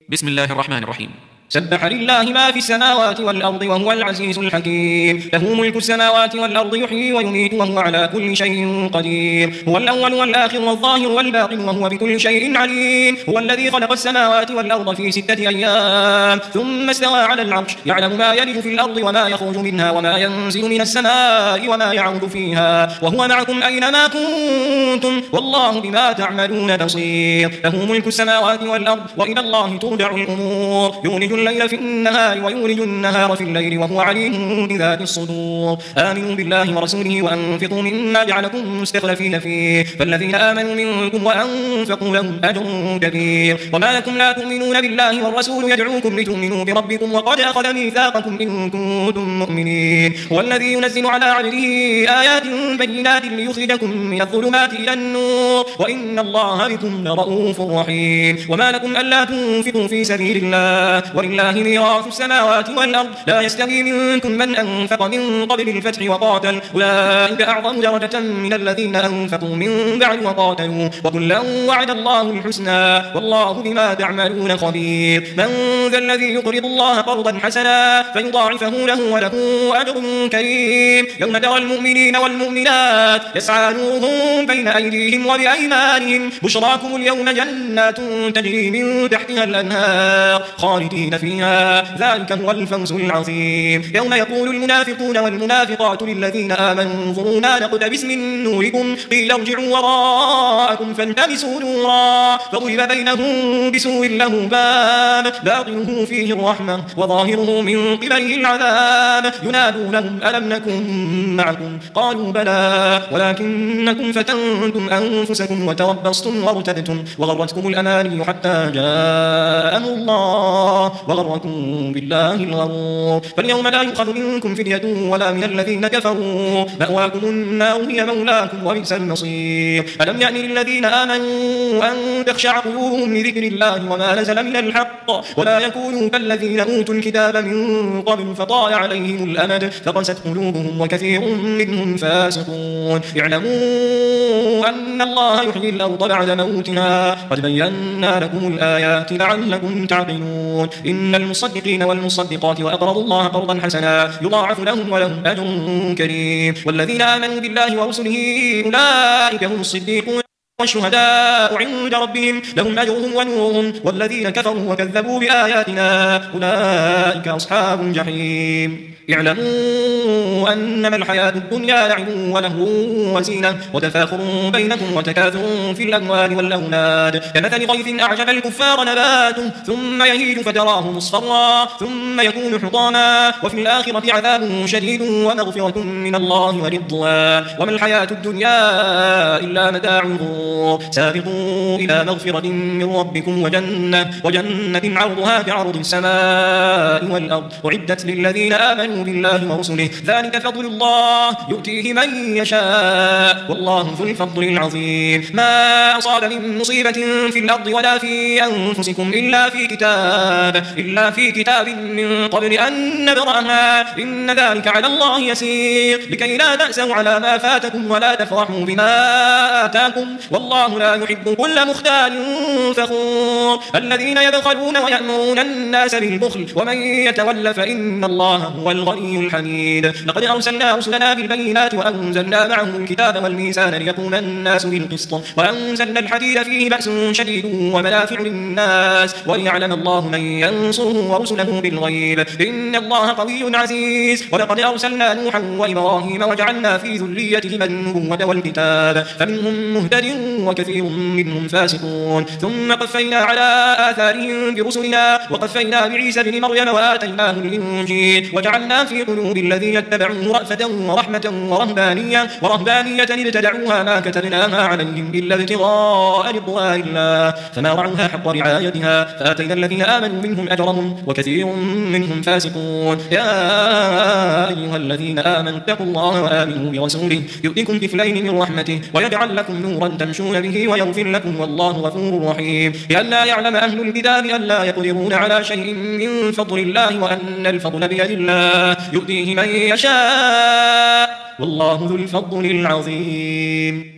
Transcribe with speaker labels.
Speaker 1: بسم الله الرحمن الرحيم.
Speaker 2: سبح لله ما في السماوات والأرض وهو العزيز الحكيم. له ملك السماوات والأرض يحيي ويميت وهو على كل شيء قدير. هو الأول والآخر والظاهر والباطن وهو بكل شيء عليم. هو الذي خلق السماوات والأرض في 6 أيام ثم استوى على العرش يعلم ما يلج في الأرض وما يخرج منها وما ينزل من السماء وما يعود فيها وهو معكم أينما كنتم والله بما تعملون بصير. له ملك السماوات والأرض وإلى الله ترجع الأمور. يولج الليل في النهار ويولج النهار في الليل وهو عليم بذات الصدور. آمنوا بالله ورسوله وأنفقوا مما جعلكم مستخلفين فيه فالذين آمنوا منكم وأنفقوا لهم أجر كبير. وما لكم لا تؤمنون بالله والرسول يدعوكم لتؤمنوا بربكم وقد أخذ ميثاقكم إن كنتم مؤمنين. هو الذي ينزل على عبده آيات بينات ليخرجكم من الظلمات إلى النور وإن الله بكم لرؤوف رحيم. وما لكم ألا تنفقوا في سبيل الله ولله ميراث السماوات والأرض لا يستوي منكم من أنفق من قبل الفتح وقاتل أولئك أعظم درجة من الذين أنفقوا من بعد وقاتلوا وكلا وعد الله الحسنى والله بما تعملون خبير. من ذا الذي يقرض الله قرضا حسنا فيضاعفه له وله أجر كريم. يوم ترى المؤمنين والمؤمنات يسعى نورهم بين أيديهم وبأيمانهم بشراكم اليوم جنات تجري من تحتها الأنهار خالدين فيها ذلك هو الفوز العظيم. يوم يقول المنافقون والمنافقات للذين آمنوا انظرونا نقتبس من نوركم قيل ارجعوا وراءكم فالتمسوا نورا فضرب بينهم بسور له باب باطنه فيه الرحمة وظاهره من قبله العذاب ينادونهم ألم نكن معكم قالوا بلى ولكنكم فتنتم أنفسكم وتربصتم وارتبتم وغرتكم الأماني حتى جاء أمر الله وغركم بالله الغرور. فاليوم لا يؤخذ منكم فدية ولا من الذين كفروا مأواكم النار هي مولاكم وبئس المصير. ألم يأن للذين آمنوا أن تخشع قلوبهم لذكر الله وما نزل من الحق ولا يكونوا كالذين أوتوا الكتاب من قبل فطال عليهم الأمد فقست قلوبهم وكثير منهم فاسقون. اعلموا أن الله يحيي الأرض بعد موتها قد بينا لكم الآيات لعلكم تعقلون. إن المصدقين والمصدقات وأقرضوا الله قرضا حسنا يضاعف لهم ولهم أجر كريم. والذين آمنوا بالله ورسله أولئك هم الصديقون والشهداء عند ربهم لهم أجرهم ونورهم والذين كفروا وكذبوا بآياتنا أولئك أصحاب الجحيم. اعلموا أنما الحياة الدنيا لعب ولهو وزينة وتفاخر بينكم وتكاثر في الأموال والأولاد كمثل غيث أعجب الكفار نباته ثم يهيج فتراه مصفرا ثم يكون حطاما وفي الآخرة عذاب شديد ومغفرة من الله ورضوان وما الحياة الدنيا إلا متاع الغرور. سابقوا إلى مغفرة من ربكم وجنة عرضها كعرض السماء والأرض أعدت للذين آمنوا بالله ورسله ذلك فضل الله يؤتيه من يشاء والله ذو الفضل العظيم. ما أصاب من مصيبة في الأرض ولا في أنفسكم إلا في كتاب من قبل أن نبرأها إن ذلك على الله يسير لكي لا تأسوا على ما فاتكم ولا تفرحوا بما آتاكم والله لا يحب كل مختال فخور. الذين يبخلون ويأمرون الناس بالبخل ومن يتول فإن الله هو الغني الحميد. لقد أرسلنا رسلنا بالبينات وأنزلنا معهم الكتاب والميزان ليقوم الناس بالقسط وأنزلنا الحديد فيه بأس شديد ومنافع للناس وليعلم الله من ينصره ورسله بالغيب إن الله قوي عزيز. ولقد أرسلنا نوحا وإبراهيم وجعلنا في ذريتهما النبوة والكتاب فمنهم مهتد وكثير منهم فاسقون. ثم قفينا على آثارهم برسلنا وقفينا بعيسى بن مريم وآتيناه الإنجيل وجعلنا في قلوب الذين اتبعوه رأفة ورحمة ورهبانية ابتدعوها ما كتبناها عليهم إلا ابتغاء رضوان الله فما رعوها حق رعايتها فآتينا الذين آمنوا منهم أجرهم وكثير منهم فاسقون. يا أيها الذين آمنوا اتقوا الله وآمنوا برسوله يؤتكم كفلين من رحمته ويجعل لكم نورا تمشون به ويغفر لكم والله غفور رحيم. لئلا يعلم أهل الكتاب ألا يقدرون على شيء من فضل الله وأن الفضل بيد الله يؤتيه من يشاء والله ذو الفضل العظيم.